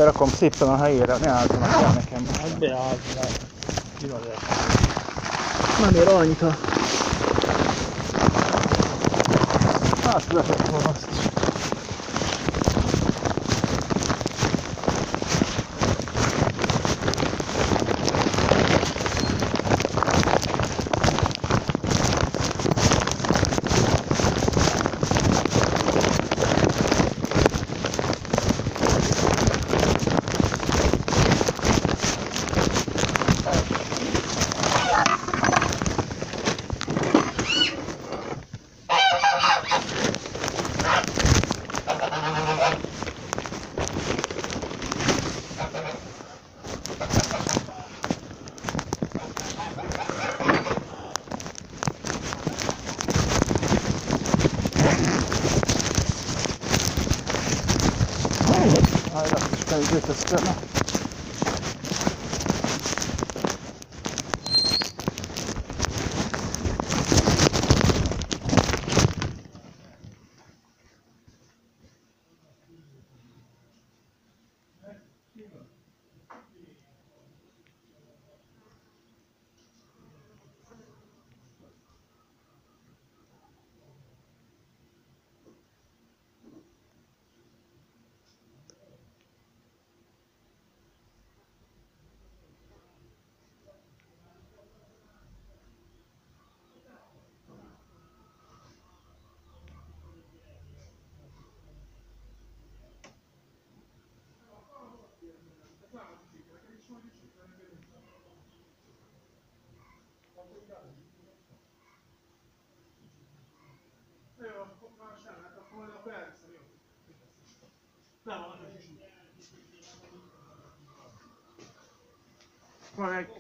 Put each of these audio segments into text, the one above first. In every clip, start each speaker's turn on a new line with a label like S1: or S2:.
S1: Berakom szépen a helyére, ne álljanak el nekem.
S2: Hát beállt, mert kiradják.
S1: Nem ér annyit a... Hát lehetett volna azt is. Köszönöm. Van egy...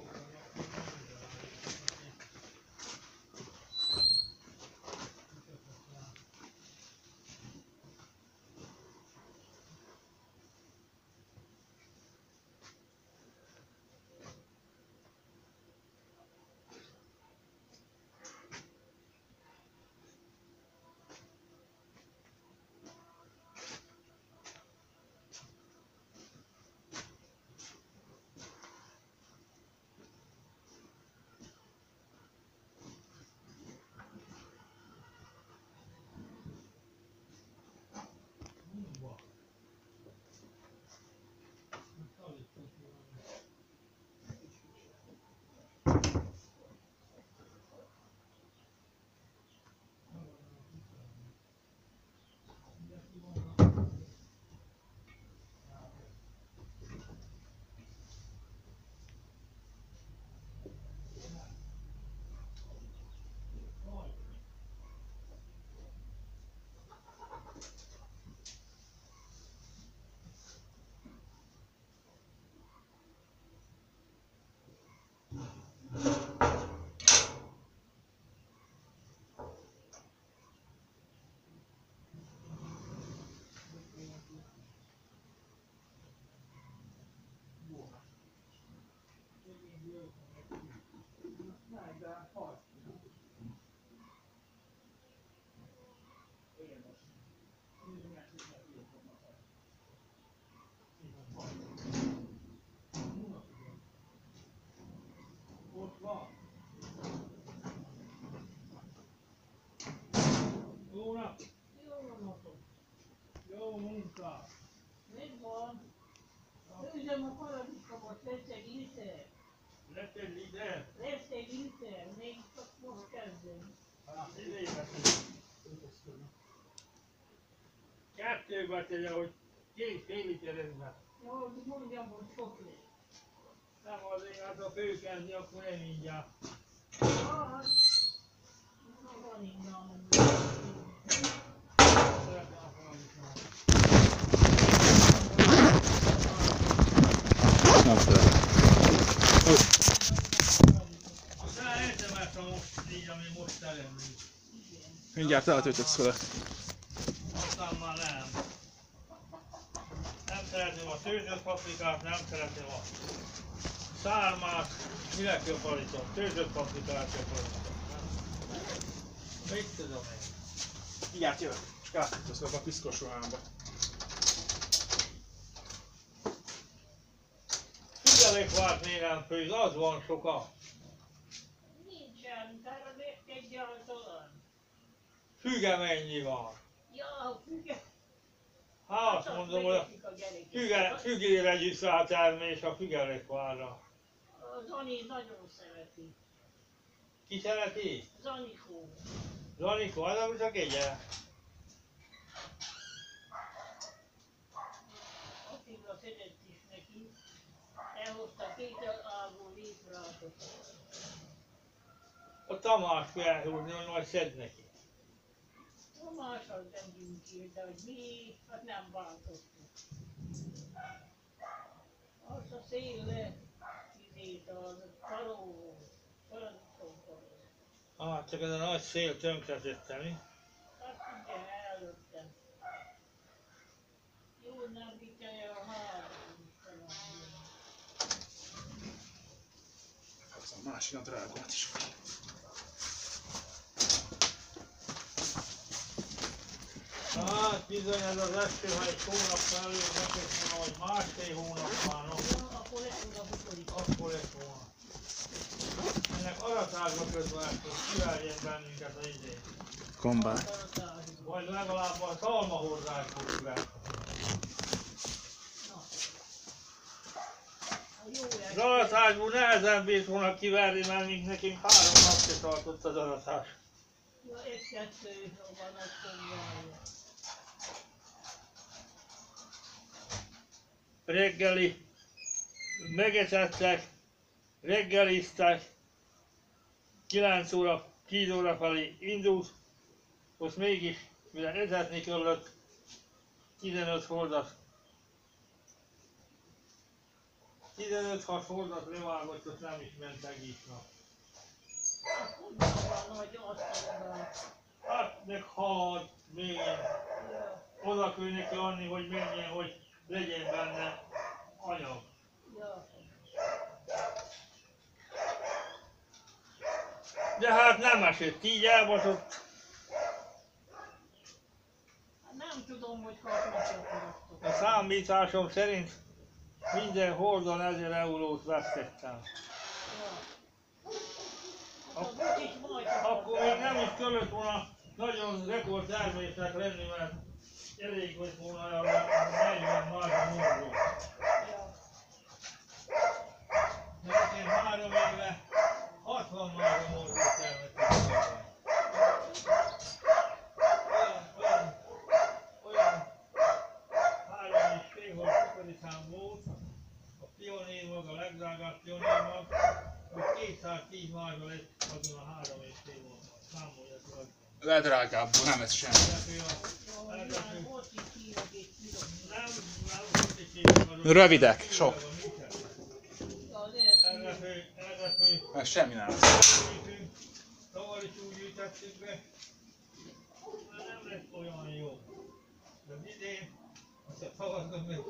S2: Jó munka!
S3: Még van? Főzsem a paradicsomot, lesz egy liter.
S2: Lett egy liter?
S3: Lesz egy liter, még csak most kezdem.
S2: Hát idejében kettőbe tegye, hogy két fél literezve.
S3: Jó, mondjam, hogy sok lesz.
S2: Nem azért, hát ha főkezdi, akkor nem mindjárt.
S3: Hát, van innen.
S1: Nem szeretem.
S2: Aztán érdemes a most így, ami most elindul.
S1: Mindjárt eltöltötsz vele.
S2: Aztán már nem. Nem szeretem a tőzsött paprikát, nem szeretem a szármát. Minek jobb parítom? Tőzsött paprikát jobb parítom. Mit tudom én?
S1: Mindjárt jövök. Csak átöltötsz vele a piszkos ruhámba.
S2: fügelékvárt miért nem főz? Az van soka.
S3: Nincsen, de miért egyáltalán?
S2: Füge mennyi van?
S3: Ja, füge.
S2: Hát azt mondom, hogy a fügére gyűjtve a termés a fügelékvárra.
S3: Zani nagyon szereti.
S2: Ki szereti?
S3: Zanikó.
S2: Zanikó, az ami csak egye.
S3: Attila szedett is neki. Elhozta 2 ágú létrátot.
S2: A Tamás kell elhúzni, hogy majd szed neki.
S3: Tamás az nem gyűjtjét, de hogy mi, hát nem bántottuk. Az a széle, izét, az karó, paradicsom.
S2: Ah, csak ez a nagy szél tönkretette, mi?
S3: Hát igen, előttem. Jó, nem vitte a három.
S1: Az a másik a drágót is.
S2: Hát bizony ez az eső, ha egy hónap felül nekik volna, vagy másfél hónap már, no.
S3: Akkor lesz volna bukolik.
S2: Akkor lett volna. Ennek aratásba közben ezt, hogy kiverjen bennünket az idén.
S1: Kombán.
S2: Vagy legalább a szalmahordásból kiverjen. Az aratásból nehezen bírt volna kiverni, mert még nekünk 3 napja tartott az aratás.
S3: Ja, 1-2 van a kombája.
S2: Reggeli megetettek, reggeliztek, 9 óra, 10 óra felé indult, most mégis, mire etetni kellett, 15 hordat. 15-6 hordat levágott, azt nem is ment egész nap.
S3: Van nagy asztalban.
S2: Hát meg halad, mélyen. Oda kell neki adni, hogy menjen, hogy legyen benne anyag.
S3: Ja.
S2: De hát nem esett, így elbaszott.
S3: Nem tudom, hogy kapnak
S2: A számításom szerint minden hordon 1000 eurót vesztettem. Akkor még nem is kellett volna nagyon rekordtermésnek lenni, mert elég volt volna a 40 márka múlva. Mert én 3 éve 60 márka múlva termettem. Olyan 3,5 volt kukoricám volt, a pionér mag, a legdrágább pionér mag, hogy 210 márka lett azon a 3,5 volt. Számoljatok.
S1: Ledrágábbul, nem ez semmi. Rövidek, sok. Ez semmi nem.
S2: Tavaly is úgy ültettük be, már nem lett olyan jó. De idén, azt a tavasznak meg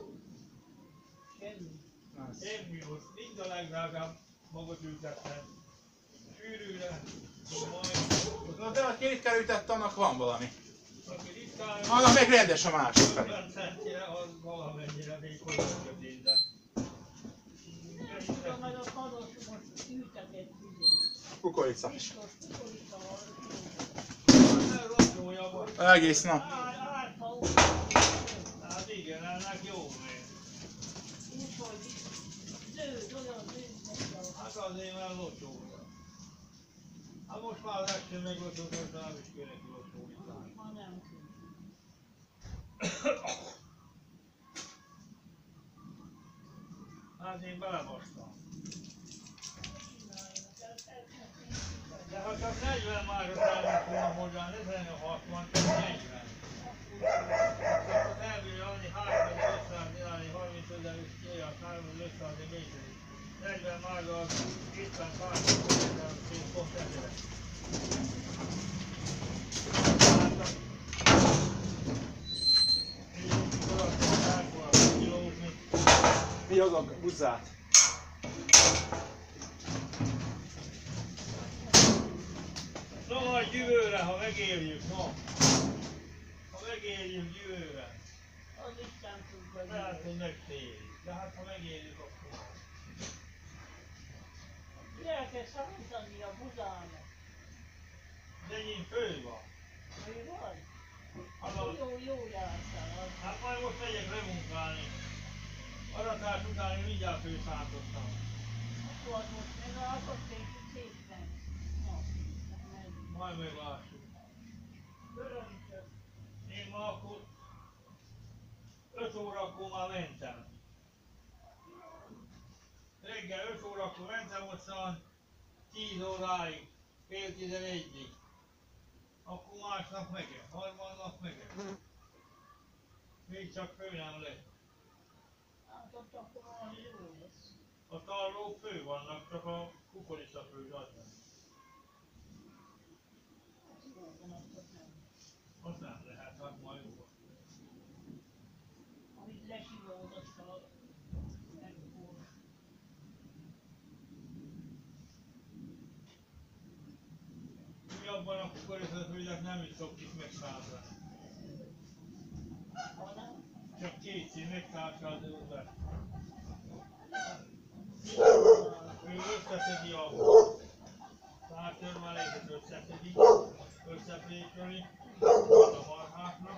S2: semmi volt. Mind a legdrágább magot ültettem. Sűrűre, majd...
S1: De a 2 kerültett, annak van valami.
S2: Aki ritkán...
S1: Annak meg rendes a másik felé.
S2: 50 centire, az valamennyire még hozzájött én, de...
S3: Majd a kados most ültetett tüzét.
S1: Kukorica.
S3: Biztos kukorica van.
S1: Egész nap.
S2: Hát igen, ennek jó még.
S3: Úgyhogy zöld, olyan zöld.
S2: Hát azért már locsóra. Hát most már az eső meglocsózott, de nem is kéne kilocsóítani.
S3: Ma nem kell.
S2: Hát én belebasztam. De ha csak 40 márra kellett volna hozzá, ne legyen a 60, csak 40. Akkor elbírja annyi 3500 dinárni, 35 ezer is olyan 3500 de méter. 40 márra az 50 pár pont ezeret.
S1: Mi az a buzzát?
S2: No, majd jövőre, ha megérjük, no. Ha megérjük jövőre.
S3: Az Isten tudja.
S2: Lehet, hogy megtérjük. De hát ha megérjük, akkor...
S3: Elkezd szavazani a buzának.
S2: De én fő van.
S3: Ő van?
S2: Az
S3: Jó jártál.
S2: hát majd most megyek lemunkálni. Aratás után én mindjárt főszántottam.
S3: Akkor most megálltott egy szépen. Na, menj.
S2: Majd meglássuk.
S3: Örömtök.
S2: Én ma akkor 5 órakor már mentem. Reggel 5 órakor mentem, aztán 10 óráig, fél 11-ig. Akkor másnap megyek, harmadnap megyek. Még csak fő nem lett.
S3: Hát ott akkor valami jó lesz.
S2: A tarlók fő vannak, csak a kukoricafő az nem.
S3: Jó van, akkor nem.
S2: Az nem lehet, hát majd jó.
S3: Amit lesivódott a megfúr.
S2: Mi abban a kukoricafőnek nem is szoktuk megszállni.
S3: Hanem?
S2: Csak kétszer megtársadózás. Ő összeszedi a pártörmeléket, összeszedi, összepéköli a marháknak,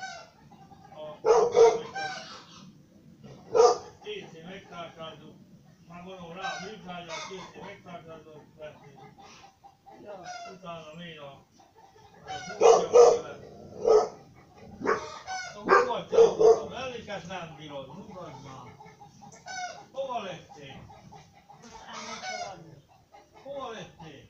S2: kétszer megtársadó, már gondolom rá a műtrágyal kétszer megtársadó veszni,
S3: Ja.
S2: utána még a húsja hova te a melléket nem bírod, mutasd már. Hova lettél?
S3: Most ennek van.
S2: Hova lettél?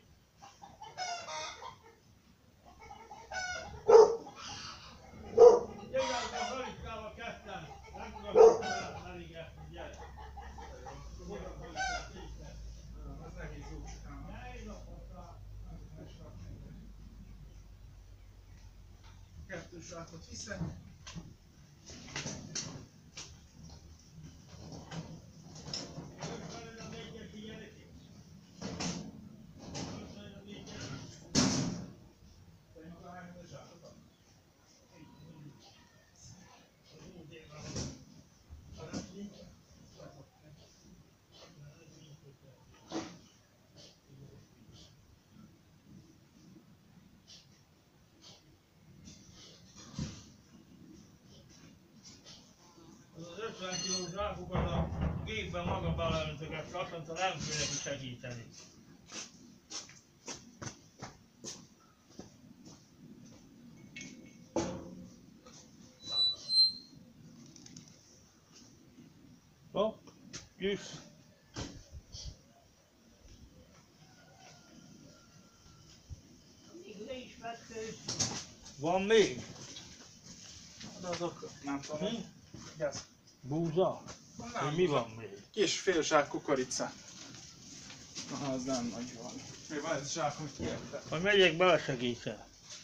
S2: Gyere, a Halicskával ketten. Nem tudok elégetni, gyere. Hova a Halickát, kétszer.
S1: Az nehéz úgy.
S2: Ne, napot rá.
S1: Kettős rátot viszem.
S2: Az 50 kilós zsákokat a gépben maga beleöntögette, azt mondta, nem kell neki segíteni. Hopp, jössz!
S3: Még le is megfőztük.
S2: Van még?
S1: De azok nem tudom.
S2: Mi?
S1: Ez.
S2: Búza?
S1: Nem,
S2: Hogy mi van még?
S1: Kis fél zsák kukorica. Az nem nagy van. Még van ez zsák, amit kértem.
S2: Hogy megyek belesegíteni.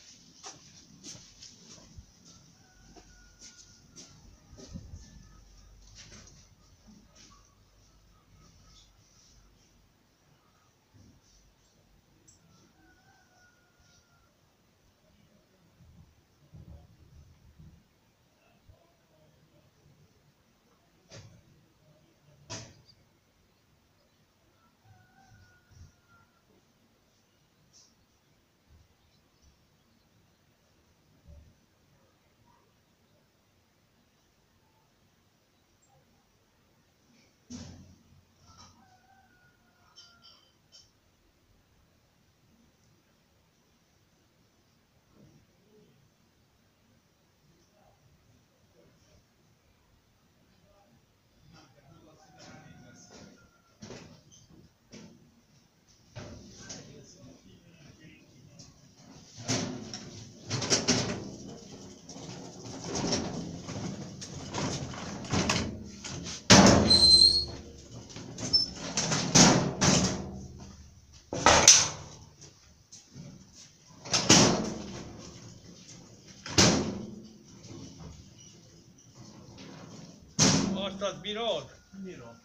S2: Azt bírod?
S1: Bírom.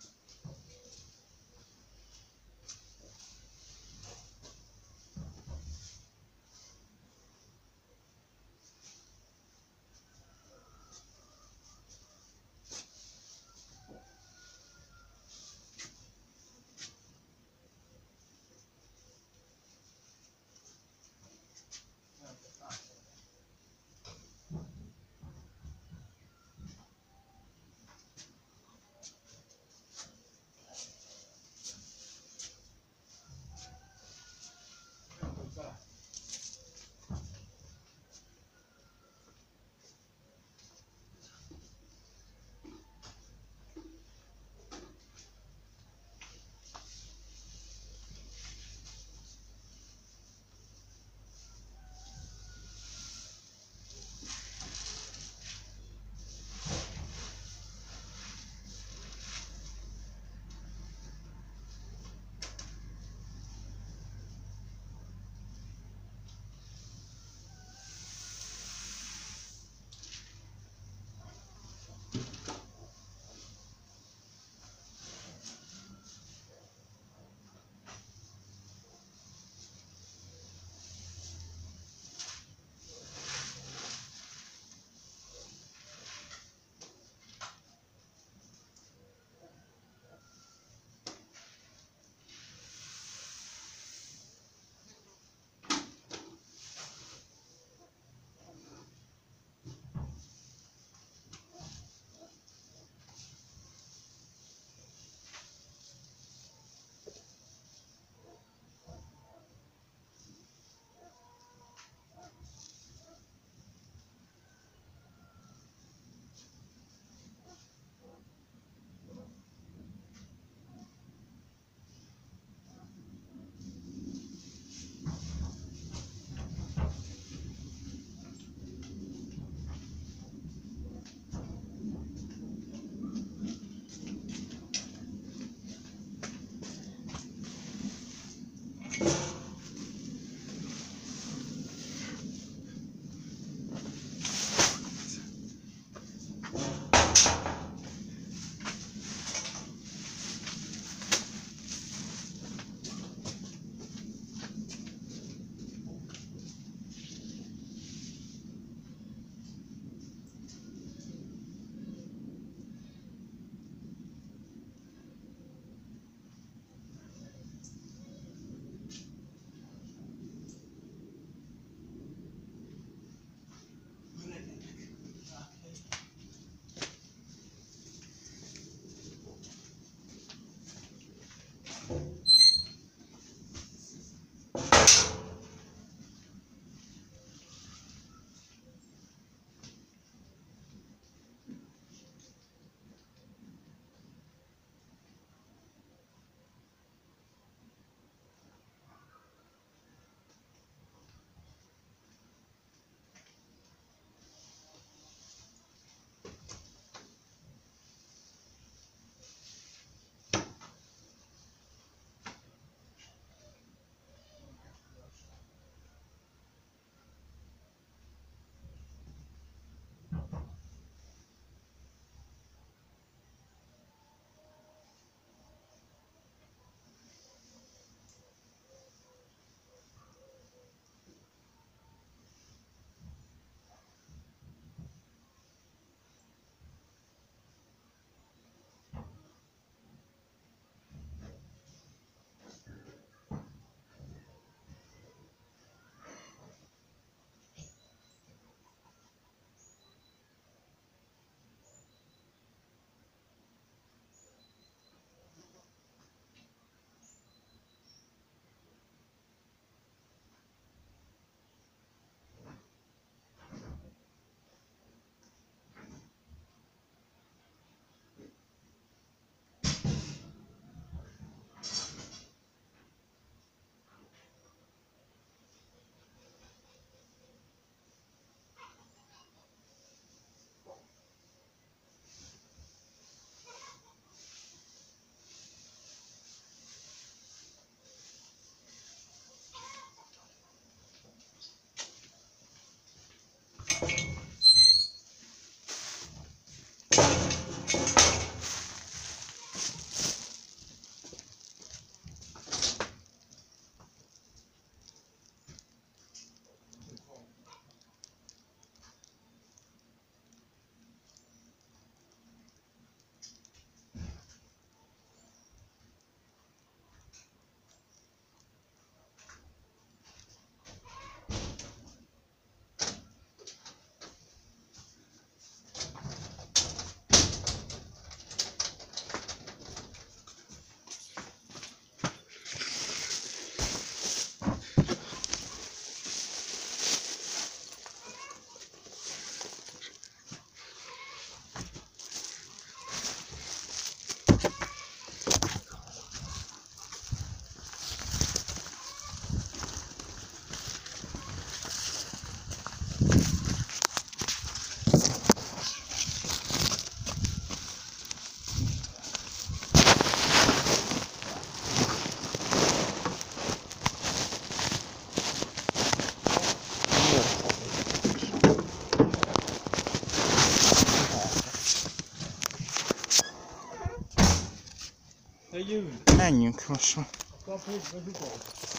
S1: Menjünk most már.
S2: Kaput, bezukol.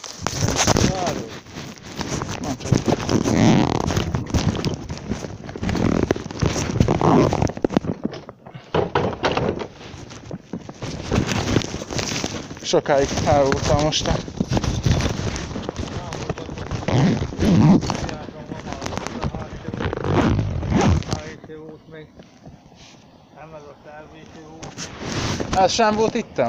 S1: Nem csak. Sokáig elvoltam most. Ez sem volt itten?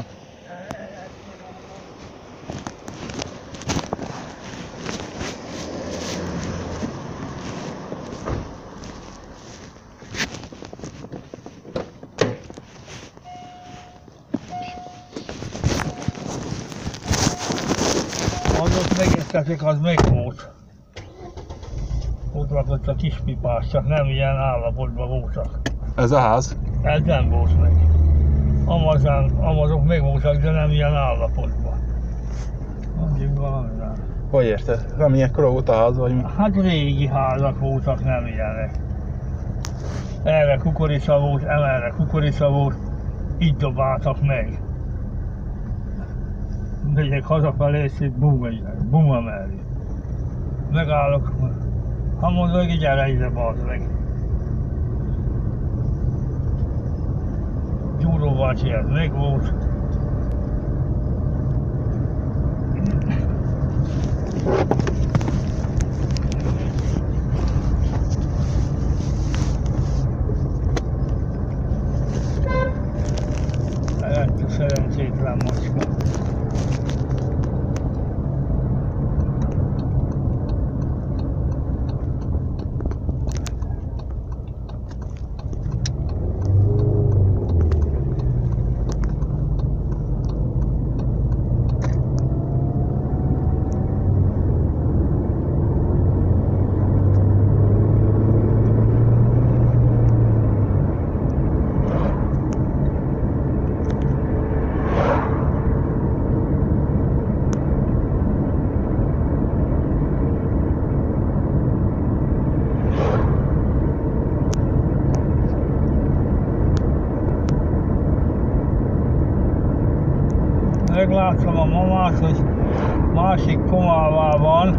S2: Azok megértezik, az meg volt. Ott lakott a kispipás, csak nem ilyen állapotban voltak.
S1: Ez a ház?
S2: Ez nem volt meg. Amazok meg voltak, de nem ilyen állapotban. Mondjuk valami rá.
S1: Hogy érted? Nem ilyen korú volt a ház, vagy mi?
S2: Hát régi házak voltak, nem ilyenek. Erre kukorica volt, emelre kukorica volt, így dobáltak meg. Megyek hazafelé, és itt bum mellé. Megállok, ha mondod, hogy gyere ide, bazd meg. Gyúró bácsi, ez meg volt. Lett a szerencsétlen macska. Meglátszom a mamát, hogy másik komával van.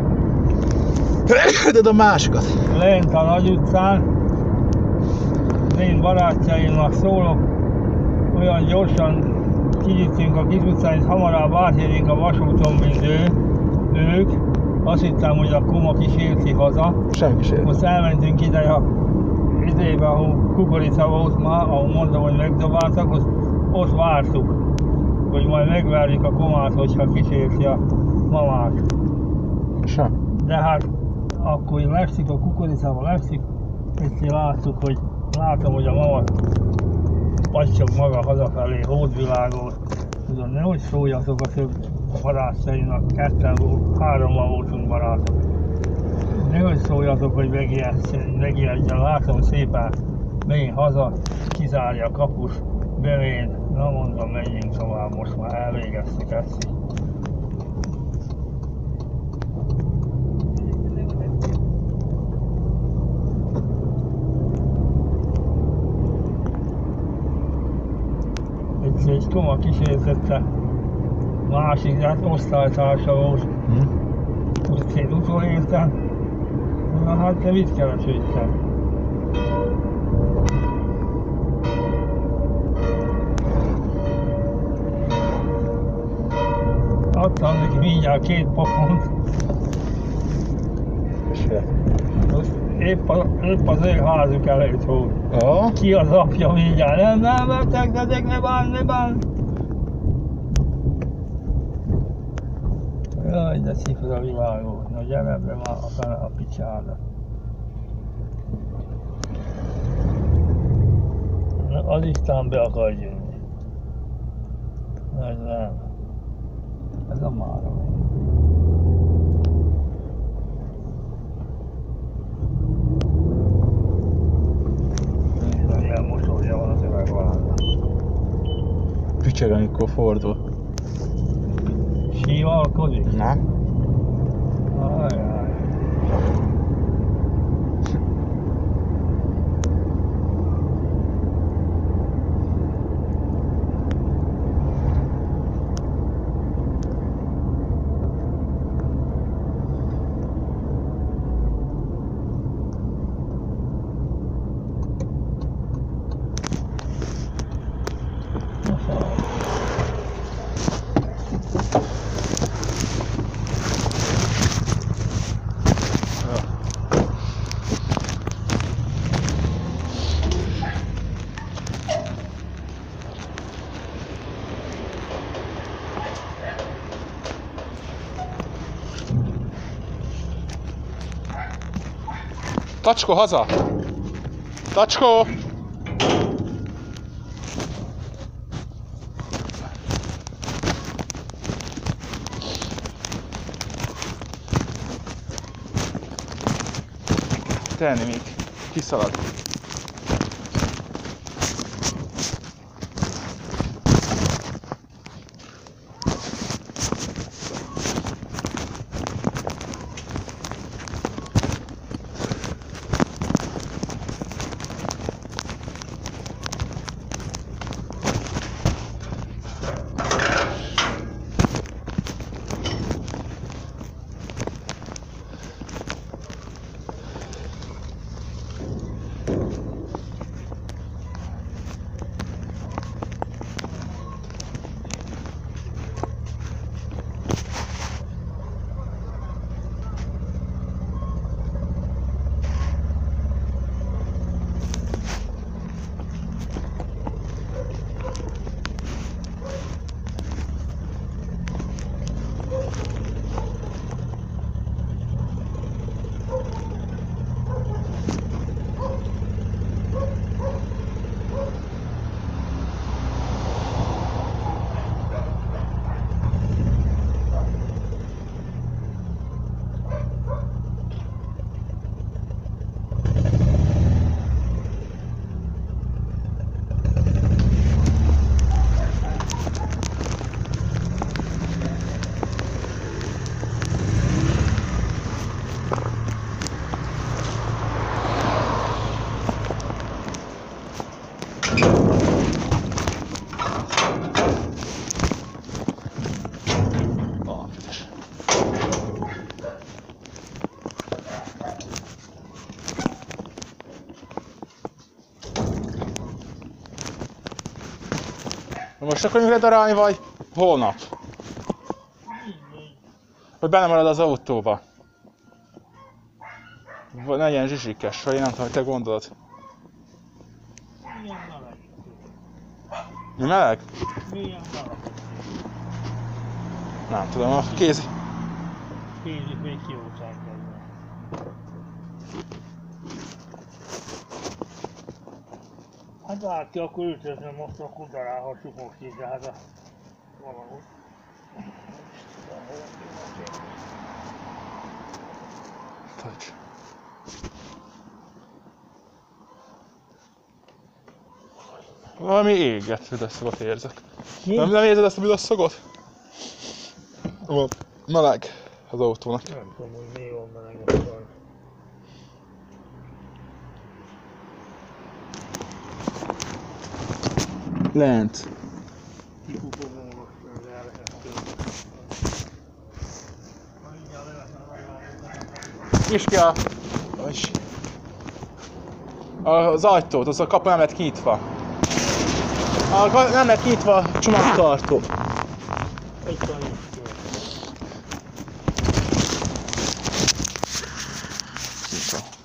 S1: De a másikat.
S2: Lent a Nagy utcán. Az én barátjaimnak szólok, olyan gyorsan kinyitünk a kis utcán, és hamarabb átérünk a vasúton, mint ők. Azt hittem, hogy a koma kísérti haza.
S1: Sem kísérti.
S2: Most elmentünk ide a idébe, ahol kukorica volt már, ahol mondom, hogy megdobáltak, ott vártuk, hogy majd megvárjuk a komát, hogyha kísérti a mamát.
S1: Sem.
S2: De hát akkor leszik a kukoricával, leszik, és látom, hogy a mama pacsog maga hazafelé, hódvilágol. Tudom, nehogy szóljatok a több barátainak, hárommal voltunk barátok. Nehogy szóljatok, hogy megijedjen, látom szépen, megint haza, kizárja a kapus, bevén. Na mondom, menjünk tovább, most már elvégeztük ezt. Koma kísértette. Másik, hát osztálytársa volt. Úgyhogy utolértem. Na hát te mit keresődtem? Adtam neki mindjárt 2 pofont. Épp az ő házuk előtt volt.
S4: Ja.
S2: Ki az apja mindjárt? Nem vetek, ne bán. Jaj, de szifra világ volt. Na gyere be már a fele a picsáda. Na, az Isten be akar jönni. Ez nem. Ez a mára. Ilyen mosolya van az üvegvállal.
S4: Picseg, amikor fordul.
S2: Sívalkodik?
S4: Nem?
S2: Ajaj.
S4: Tacskó, haza! Tacskó! Tenni még. Kiszalad. Most akkor mikor darálni vagy? Holnap? Vagy benne marad az autóba? Vagy ne ilyen zsizsikes, vagy én nem tudom, hogy te gondolod.
S2: Milyen meleg?
S4: Mi meleg?
S2: Milyen meleg?
S4: Nem tudom, a kézi...
S2: Kézik még kiúság belőle. Hát bárki, akkor ültözne most, akkor darálhassuk most így, de hát a... valahogy.
S4: Tacs. Valami éget büdösszogot érzek. Nem érzed ezt a büdösszogot? Meleg az autónak.
S2: Nem tudom, hogy mi van meleg a szar.
S4: Lent. Nyisd ki az ajtót, az a kapu nem lett kinyitva. Nem lett kinyitva a csomagtartó.
S2: Itt van is.
S4: Nyitva.